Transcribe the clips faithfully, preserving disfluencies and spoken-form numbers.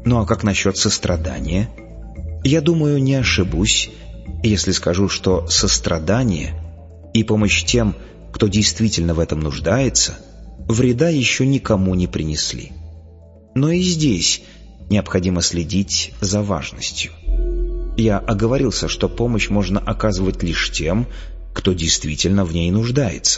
Ну а как насчет сострадания? Я думаю, не ошибусь, если скажу, что сострадание и помощь тем, кто действительно в этом нуждается, вреда еще никому не принесли. Но и здесь необходимо следить за важностью. Я оговорился, что помощь можно оказывать лишь тем, кто действительно в ней нуждается.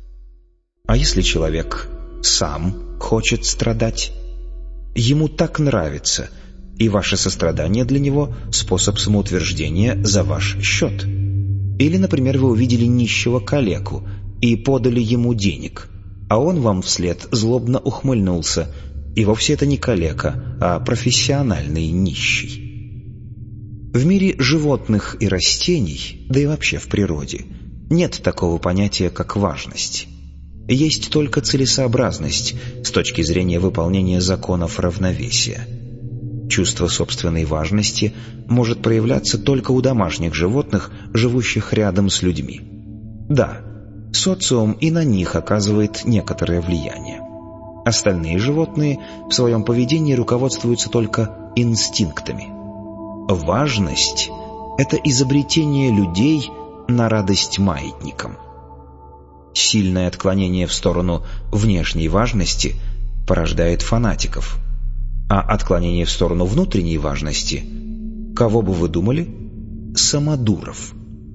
А если человек сам хочет страдать? Ему так нравится, и ваше сострадание для него – способ самоутверждения за ваш счет. Или, например, вы увидели нищего калеку и подали ему денег, а он вам вслед злобно ухмыльнулся, и вовсе это не калека, а профессиональный нищий. В мире животных и растений, да и вообще в природе, нет такого понятия, как важность. Есть только целесообразность с точки зрения выполнения законов равновесия. Чувство собственной важности может проявляться только у домашних животных, живущих рядом с людьми. Да, социум и на них оказывает некоторое влияние. Остальные животные в своем поведении руководствуются только инстинктами. Важность – это изобретение людей на радость маятникам. Сильное отклонение в сторону внешней важности порождает фанатиков, а отклонение в сторону внутренней важности – кого бы вы думали? Самодуров.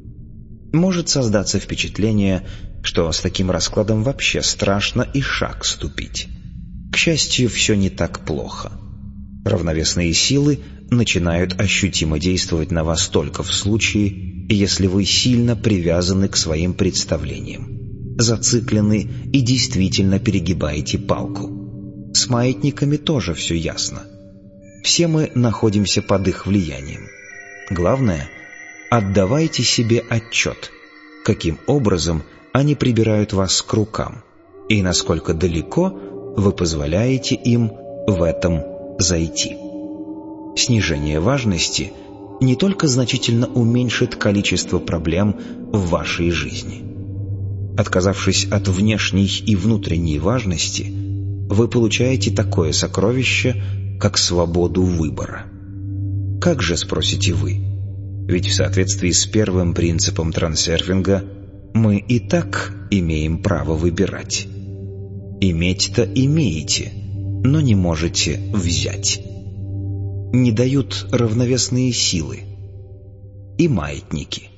Может создаться впечатление, что с таким раскладом вообще страшно и шаг ступить. К счастью, все не так плохо. Равновесные силы начинают ощутимо действовать на вас только в случае, если вы сильно привязаны к своим представлениям, зациклены и действительно перегибаете палку. С маятниками тоже все ясно. Все мы находимся под их влиянием. Главное, отдавайте себе отчет, каким образом они прибирают вас к рукам и насколько далеко вы позволяете им в этом зайти. Снижение важности не только значительно уменьшит количество проблем в вашей жизни. Отказавшись от внешней и внутренней важности, вы получаете такое сокровище, как свободу выбора. Как же, спросите вы? Ведь в соответствии с первым принципом трансерфинга мы и так имеем право выбирать. Иметь-то имеете, но не можете взять. Не дают равновесные силы и маятники.